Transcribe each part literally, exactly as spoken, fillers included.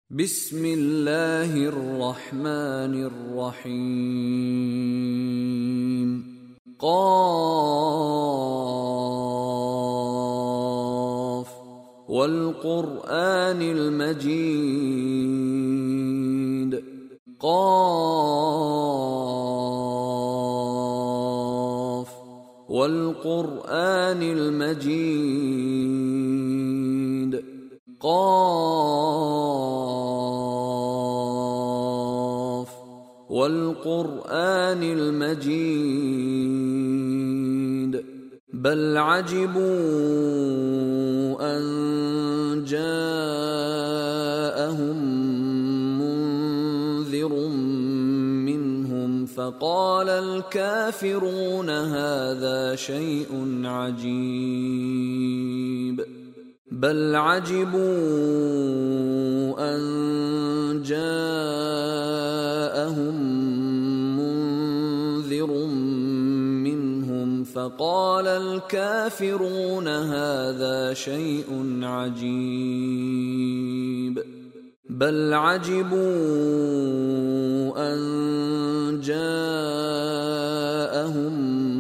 بسم الله الرحمن الرحيم. قاف والقرآن المجيد. قاف والقرآن المجيد. قاف والقرآن المجيد. بل عجبوا أن جاءهم منذر منهم فقال الكافرون هذا شيء عجيب. بل عجبوا أن جاءهم منذر منهم فقال الكافرون هذا شيء عجيب. بل عجبوا أن جاءهم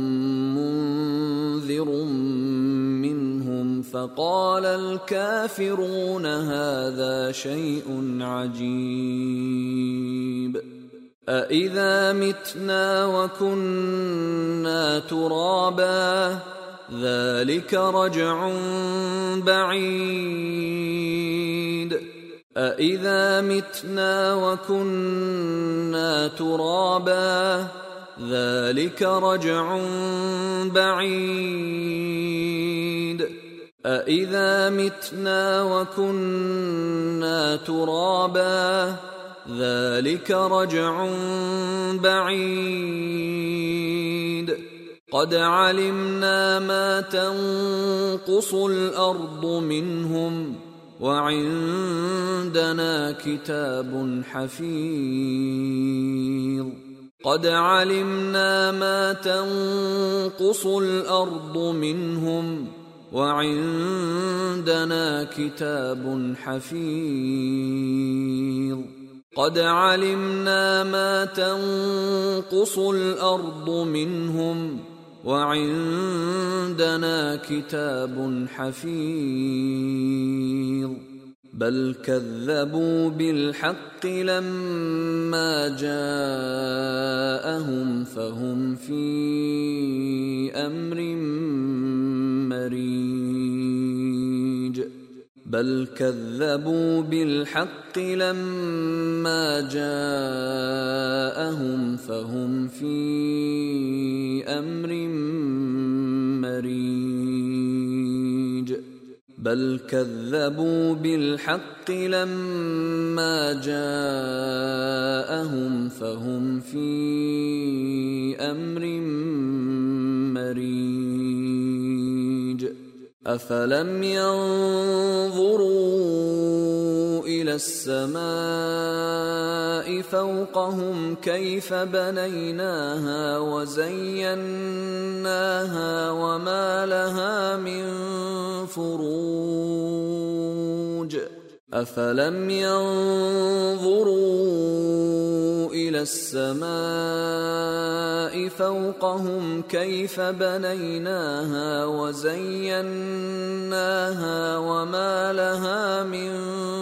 منذر منهم فقال الكافرون هذا شيء عجيب. أإذا متنا وكنا ترابا ذلك رجع بعيد. أإذا متنا وكنا ترابا ذلك رجع بعيد. أإذا متنا وكنا ترابا ذلك رجع بعيد. قد علمنا ما تنقص الأرض منهم وعندنا كتاب حفيظ. قد علمنا ما تنقص الأرض منهم وعندنا كتاب حفيظ. قد علمنا ما تنقص الأرض منهم وعندنا كتاب حفيظ. بل كذبوا بالحق لما جاءهم فهم في أمر مريج. بل كذبوا بالحق لما جاءهم فهم في أمر مريج. بل كذبوا بالحق لما جاءهم فهم في أمر مريج. أفلم ينظروا إلى السماء فوقهم كيف بنيناها وزيناها وما لها من فروج. أفلم ينظروا إلى السماء فوقهم كيف بنيناها وزيناها وما لها من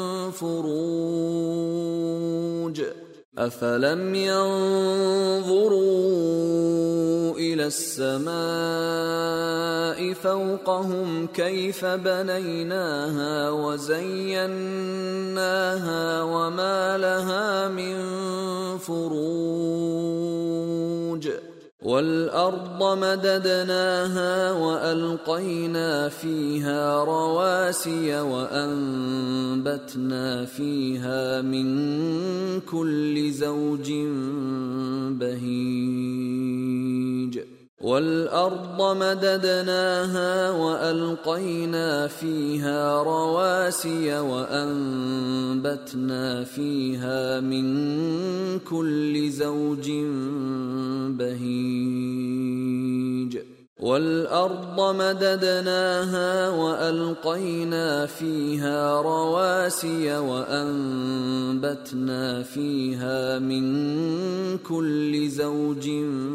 فروج. أفلم ينظروا إلى السماء فوقهم كيف بنيناها وزيناها وما لها من فروج. والأرض مددناها وألقينا فيها رواسي وأنبتنا فيها من كل زوج بهيج. والأرض مددناها وألقينا فيها رواسي وأنبتنا فيها من كل زوج بهيج. والأرض مددناها وألقينا فيها رواسي وأنبتنا فيها من كل زوج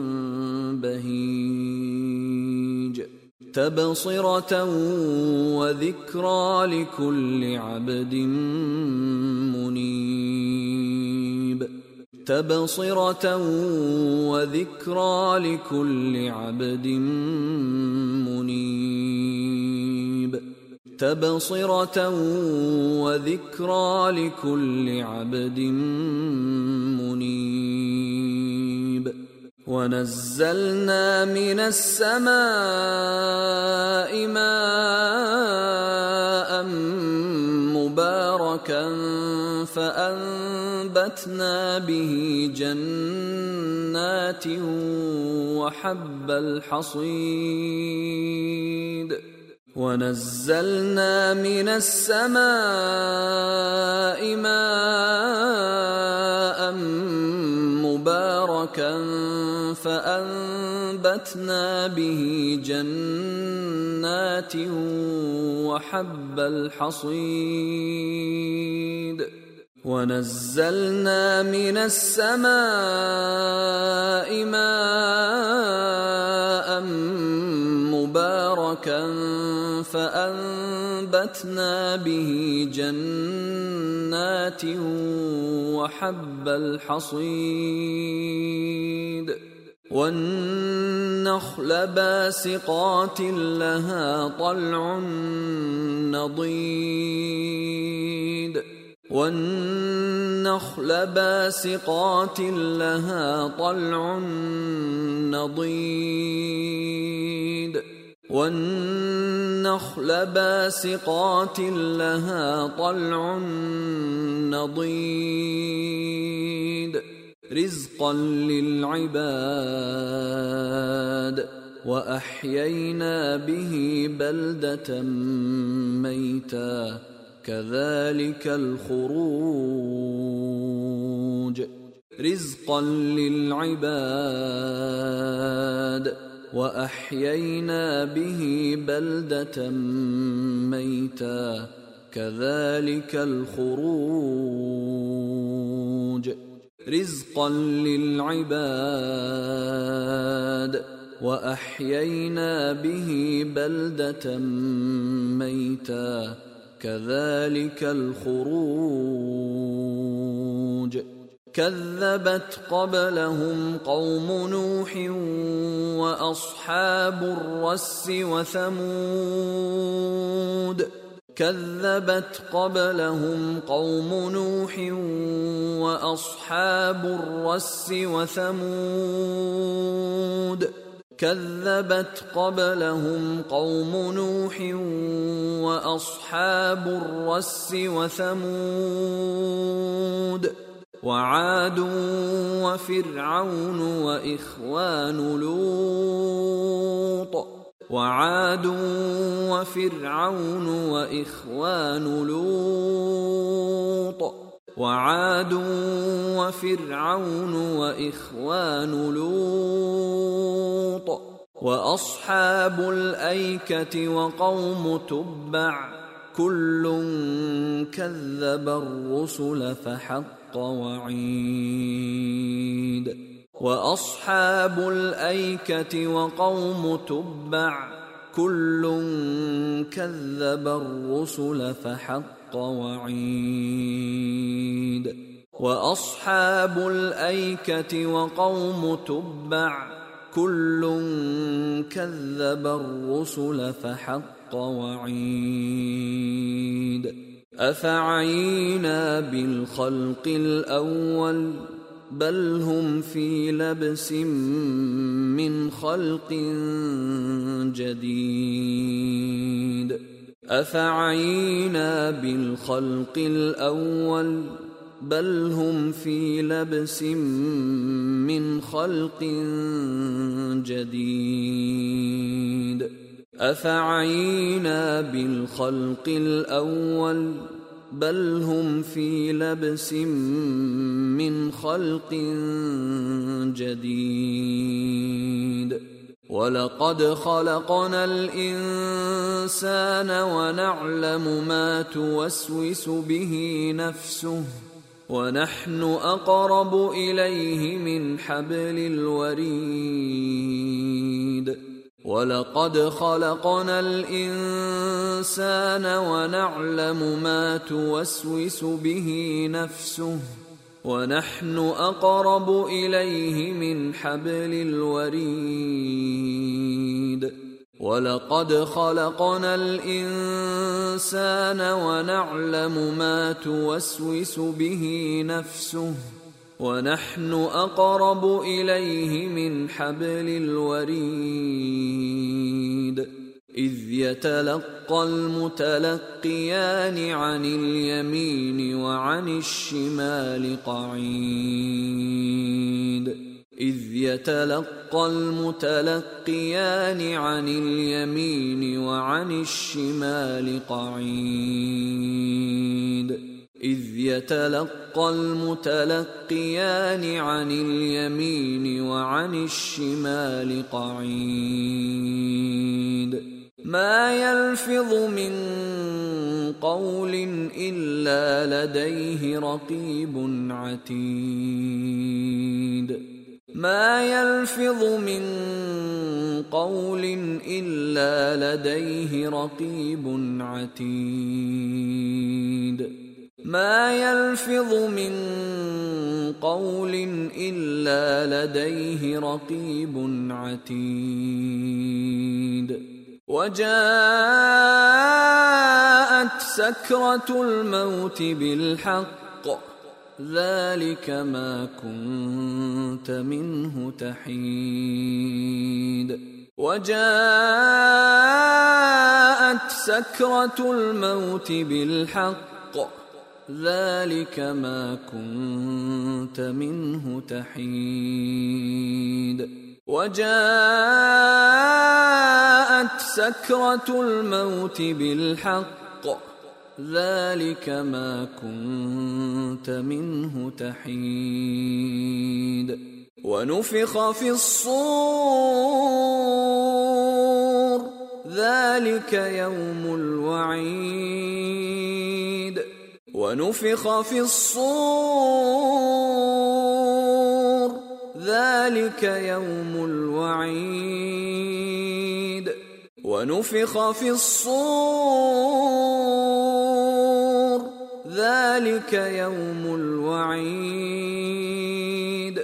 بهيج تبصرة وذكرى لكل عبد منيب تبصرة وذكرى لكل عبد منيب تبصرة وذكرى لكل عبد منيب ونزلنا من السماء ماء مباركا فأنبتنا به جنات وحب الحصيد ونزلنا من السماء ماء مباركا فأنبتنا به جنات وحب الحصيد ونزلنا من السماء ماء مباركا فأنبتنا به جنات وحب الحصيد والنخل باسقات لها طلع نضيد والنخل باسقات لها طلع نضيد والنخل باسقات لها طلع نضيد رزقا للعباد وأحيينا به بلدة ميتا كذلك الخروج رزقا للعباد وأحيينا به بلدة ميتا كذلك الخروج رزقا للعباد وأحيينا به بلدة ميتا كذلك الخروج كذبت قبلهم قوم نوح وأصحاب الرس وثمود كذبت قبلهم قوم نوح وأصحاب الرس وثمود كذبت قبلهم قوم نوح وأصحاب الرس وثمود وعاد وفرعون وإخوان لوط وعاد وفرعون وإخوان لوط وعاد وفرعون وإخوان لوط وأصحاب الأيكة وقوم تبع كل كذب الرسل فحق وعيد وأصحاب الأيكة وقوم تبع كل كذب الرسل فحق وعيد وأصحاب الأيكة وقوم تبع كل كذب الرسل فحق وعيد أفعينا بالخلق الأول بل هم في لبس من خلق جديد أفعينا بالخلق الأول بل هم في لبس من خلق جديد أفعينا بالخلق الأول بل هم في لبس من خلق جديد ولقد خلقنا الإنسان ونعلم ما توسوس به نفسه ونحن أقرب إليه من حبل الوريد ولقد خلقنا الإنسان ونعلم ما توسوس به نفسه ونحن أقرب إليه من حبل الوريد ولقد خلقنا الإنسان ونعلم ما توسوس به نفسه ونحن أقرب إليه من حبل الوريد إذ يتلقى المتلقيان عن اليمين وعن الشمال قعيد إذ يتلقى المتلقيان عن اليمين وعن الشمال قعيد إذ يتلقى المتلقيان عن اليمين وعن الشمال قعيد ما يلفظ من قول إلا لديه رقيب عتيد ما يلفظ من قول إلا لديه رقيب عتيد ما يلفظ من قول إلا لديه رقيب عتيد وجاءت سكرة الموت بالحق ذلك ما كنت منه تحيد وجاءت سكرة الموت بالحق ذلك ما كنت منه تحيد وجاءت سكرة الموت بالحق ذلك ما كنت منه تحيد ونفخ في الصور ذلك يوم الوعيد ونفخ في الصور ذلك يوم الوعيد ونفخ في الصور ذلك يوم الوعيد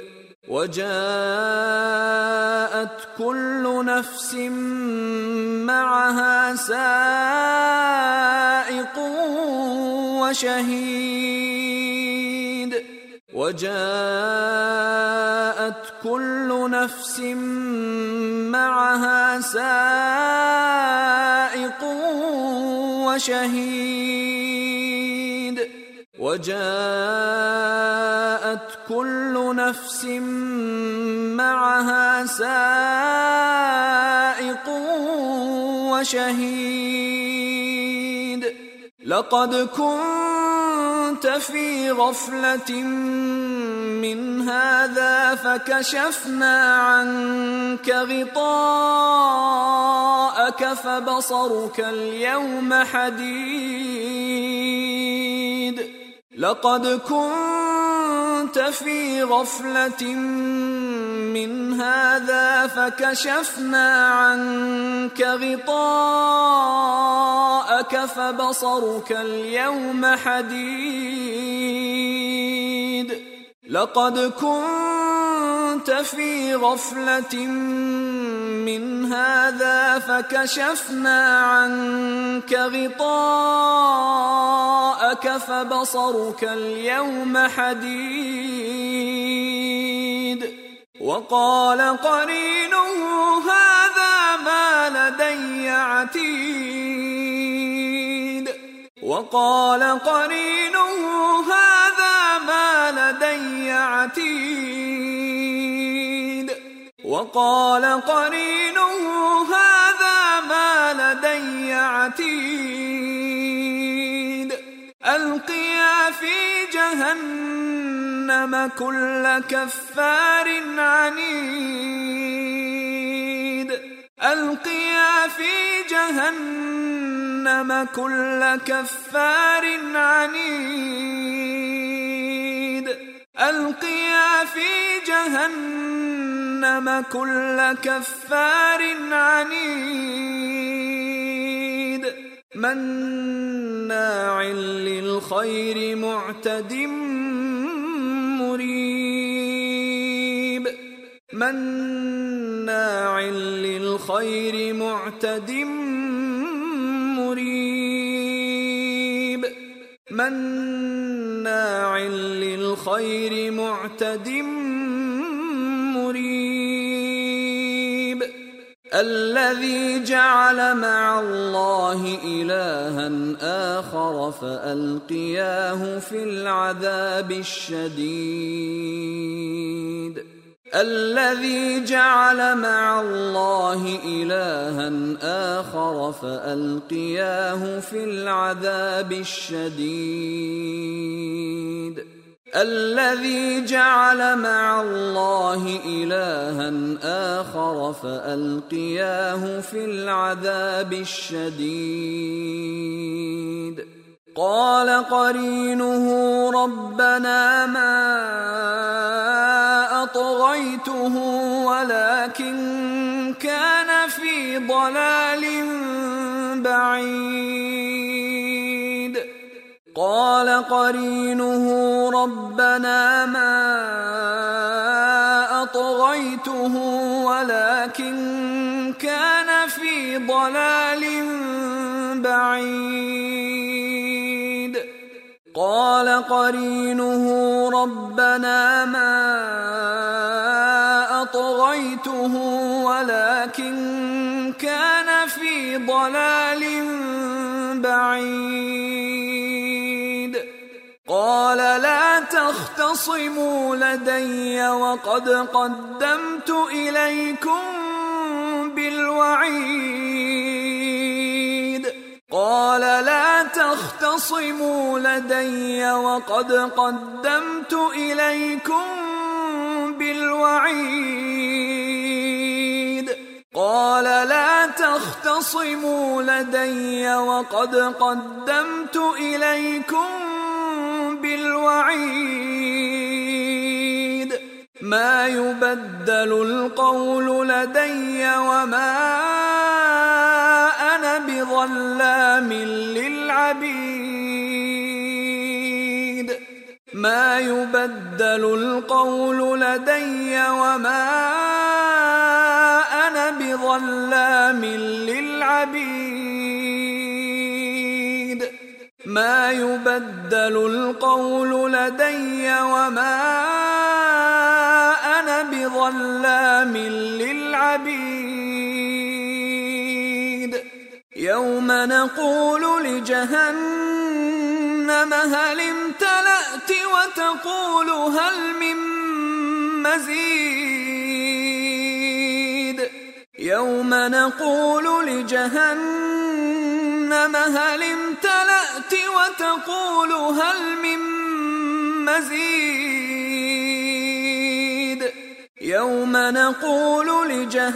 وجاءت كل نفس معها سائق وشهيد وجاءت كل نفس معها سائق وشهيد وجاءت كل نفس معها سائق وشهيد لقد كنت في غفلة من هذا فكشفنا عنك غطاءك فبصرك اليوم حديد لقد كنت في غفلة من هذا فكشفنا عنك غطاءك فبصرك اليوم حديد لقد كنت في غفلة من هذا فكشفنا عنك غطاءك فبصرك اليوم حديد وقال قرينه هذا ما لدي عتيد وقال قرينه هذا ما لدي عتيد وقال قرينه هذا ما لدي عتيد ألقيا في جهنم كل كفار عنيد ألقيا في جهنم كل كفار عنيد ألقيا في جهنم كل كفار عنيد مناع للخير معتد مريب مناع للخير معتد مريب مناع للخير معتد مريب الذي جعل مع الله إلها آخر فألقياه في العذاب الشديد الذي جعل مع الله إلها آخر فألقياه في العذاب الشديد الذي جعل مع الله إلها آخر فألقياه في العذاب الشديد قال قرينه ربنا ما أطغيته ولكن كان في ضلال بعيد قال قرينه ربنا ما أطغيته ولكن كان في ضلال بعيد قال قرينه ربنا ما أطغيته ولكن كان في ضلال بعيد قال لا تختصموا لدي وقد قدمت إليكم بالوعيد قال لا تختصموا لدي وقد قدمت إليكم بالوعيد قال لا تختصموا لدي وقد قدمت إليكم بالوعيد ما يبدل القول لدي وما أنا بظلام للعبيد ما يبدل القول لدي وما أنا بظلام للعبيد ما يبدل القول لدي وما أنا بظلام للعبيد يوم نقول لجهنم هل امتلأت وتقول هل من مزيد يوم نقول لجهنم هل امتلأت وتقول هل من مزيد يوم نقول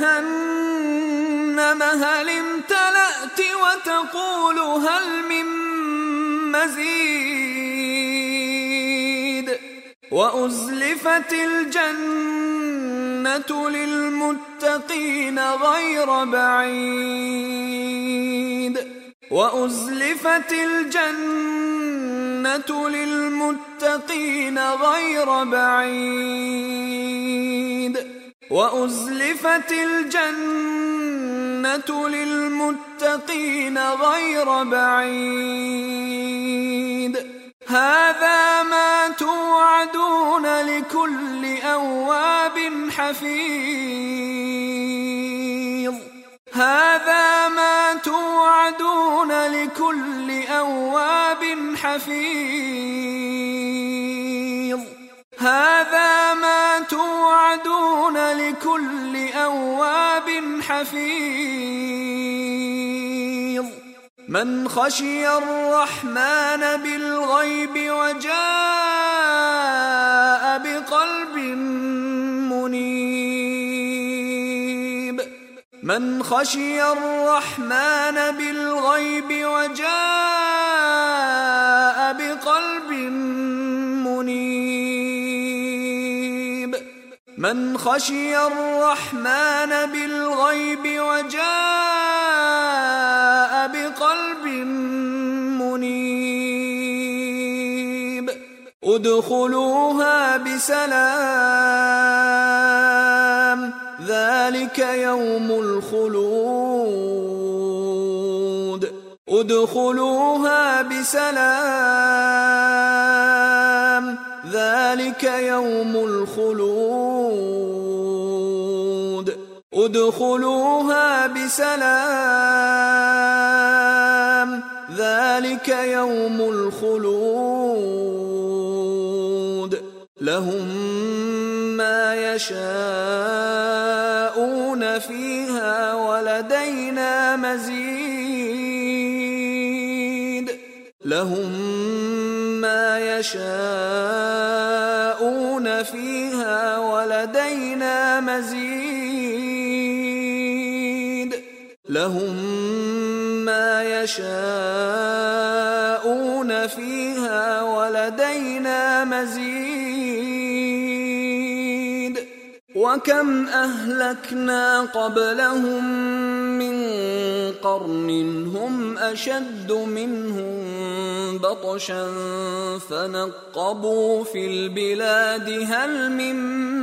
لجهنم هل امتلأت وتقول هل من مزيد وأزلفت الجنة للمتقين غير بعيد وأزلفت الجنة للمتقين غير بعيد وأزلفت الجنة للمتقين غير بعيد هذا ما توعدون لكل أواب حفيظ هذا ما توعدون لكل أواب حفيظ هذا ما توعدون لكل أواب حفيظ من خشي الرحمن بالغيب وجاء بقلب منيب من خشي الرحمن بالغيب وجاء بقلب منيب من خشي الرحمن بالغيب وجاء بقلب منيب ادخلوها بسلام ذلك يوم الخلود ادخلوها بسلام ذلك يوم الخلود ادخلوها بسلام ذلك يوم الخلود لهم ما يشاءون فيها ولدينا مزيد لهم ما يشاءون فيها ولدينا مزيد لهم ما يشاءون فيها ولدينا مزيد وكم أهلكنا قبلهم من قرن هم أشد منهم بطشا فنقبوا في البلاد هل من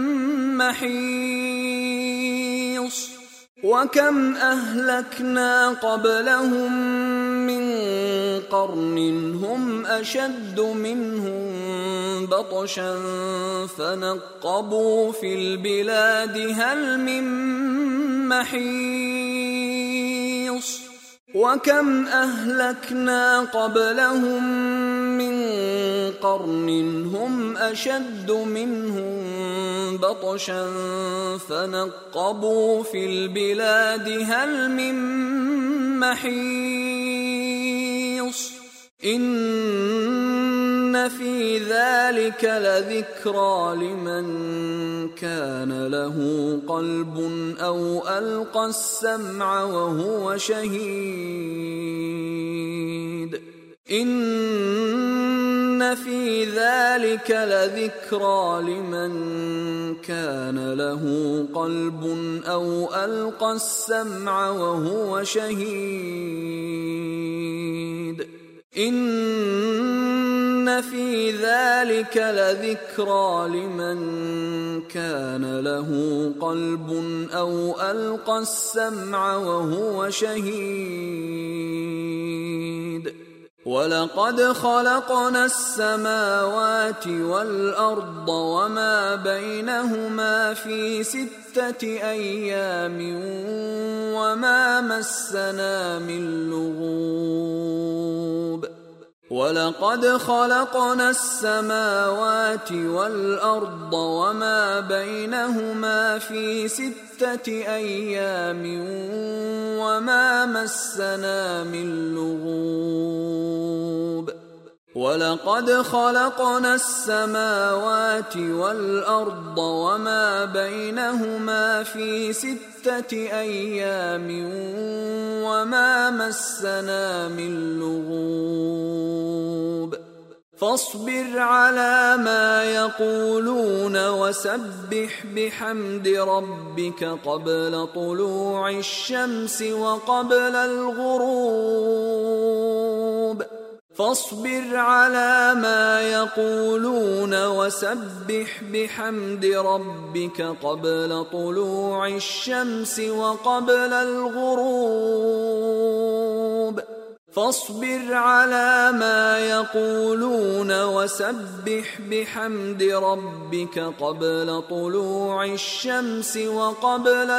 محيص وكم أهلكنا قبلهم من قرن هم أشد منهم بطشا فنقبوا في البلاد هل من محيص وكم أهلكنا قبلهم من قرن هم أشد منهم بطشا فنقبوا في البلاد هل من محيص إن في ذلك لذكرى لمن كان له قلب أو ألقى السمع وهو شهيد إن في ذلك لذكرى لمن كان له قلب أو ألقى السمع وهو شهيد إن في ذلك لذكرى لمن كان له قلب أو ألقى السمع وهو شهيد ولقد خلقنا السماوات والأرض وما بينهما في ستة أيام وما مسنا من لغوب ولقد خلقنا السماوات والأرض وما بينهما في ستة أيام وما مسنا من لغوب ولقد خلقنا السماوات والأرض وما بينهما في ستة أيام وما مسنا من لغوب فاصبر على ما يقولون وسبح بحمد ربك قبل طلوع الشمس وقبل الغروب فاصبر على ما يقولون وسبح بحمد ربك قبل طلوع الشمس وقبل الغروب فاصبر على ما يقولون وسبح بحمد ربك قبل طلوع الشمس وقبل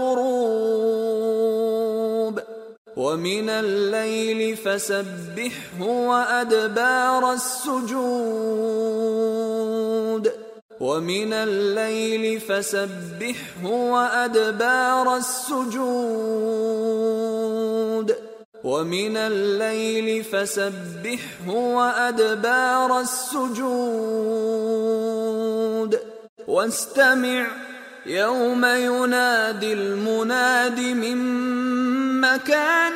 الغروب ومن الليل فسبحه وأدبار السجود ومن الليل فسبحه وأدبار السجود ومن الليل فسبحه وأدبار السجود واستمع يوم ينادي المناد من مكان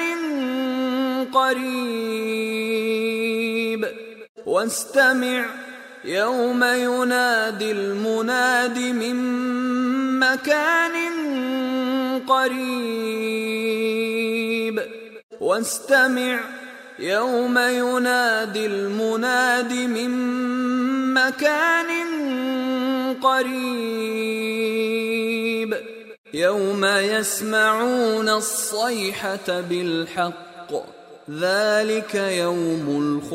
قريب واستمع يوم ينادي المناد من مكان قريب واستمع يوم ينادي المناد من مكان قريب يوم يسمعون الصيحة بالحق ذلك يوم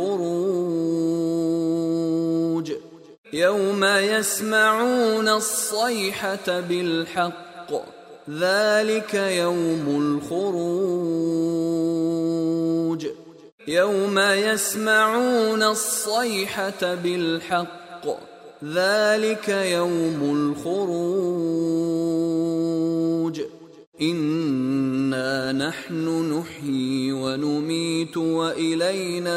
الخروج يوم يسمعون الصيحة بالحق ذلك يوم الخروج يوم يسمعون الصيحة بالحق ذلك يوم الخروج إنا نحن نحيي ونميت وإلينا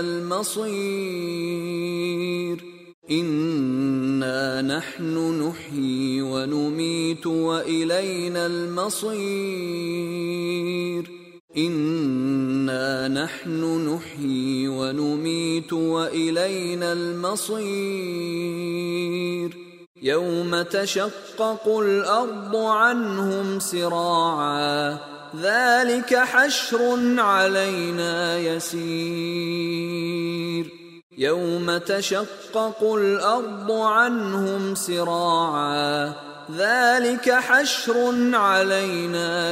المصير إنا نحن نحيي ونميت وإلينا المصير إنا نحن نحيي ونميت وإلينا المصير يوم تشقق الأرض عنهم سراعا ذلك حشر علينا يسير يوم تشقق الأرض عنهم سراعا ذلك حشر علينا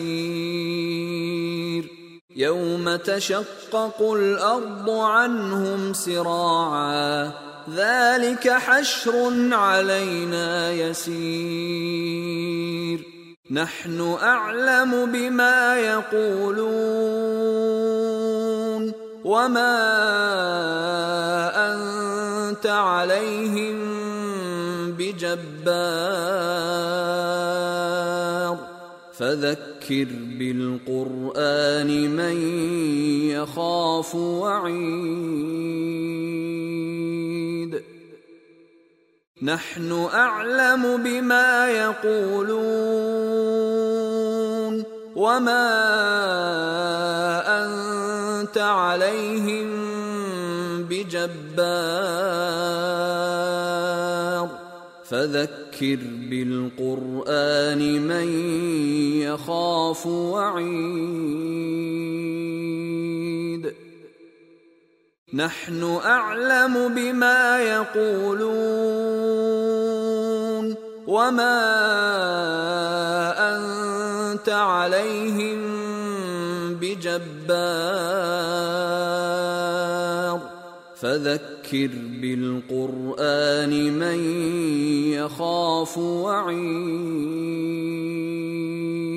يسير يوم تشقق الأرض عنهم سراعا ذلك حشر علينا يسير نحن أعلم بما يقولون وما أنت عليهم بجبار فذكر بالقرآن من يخاف وعيد نحن أعلم بما يقولون وما أنت عليهم بجبار فذكر بالقرآن من يخاف وعيد نحن أعلم بما يقولون وما أنت عليهم بجبار فذكر بالقرآن من يخاف وعيد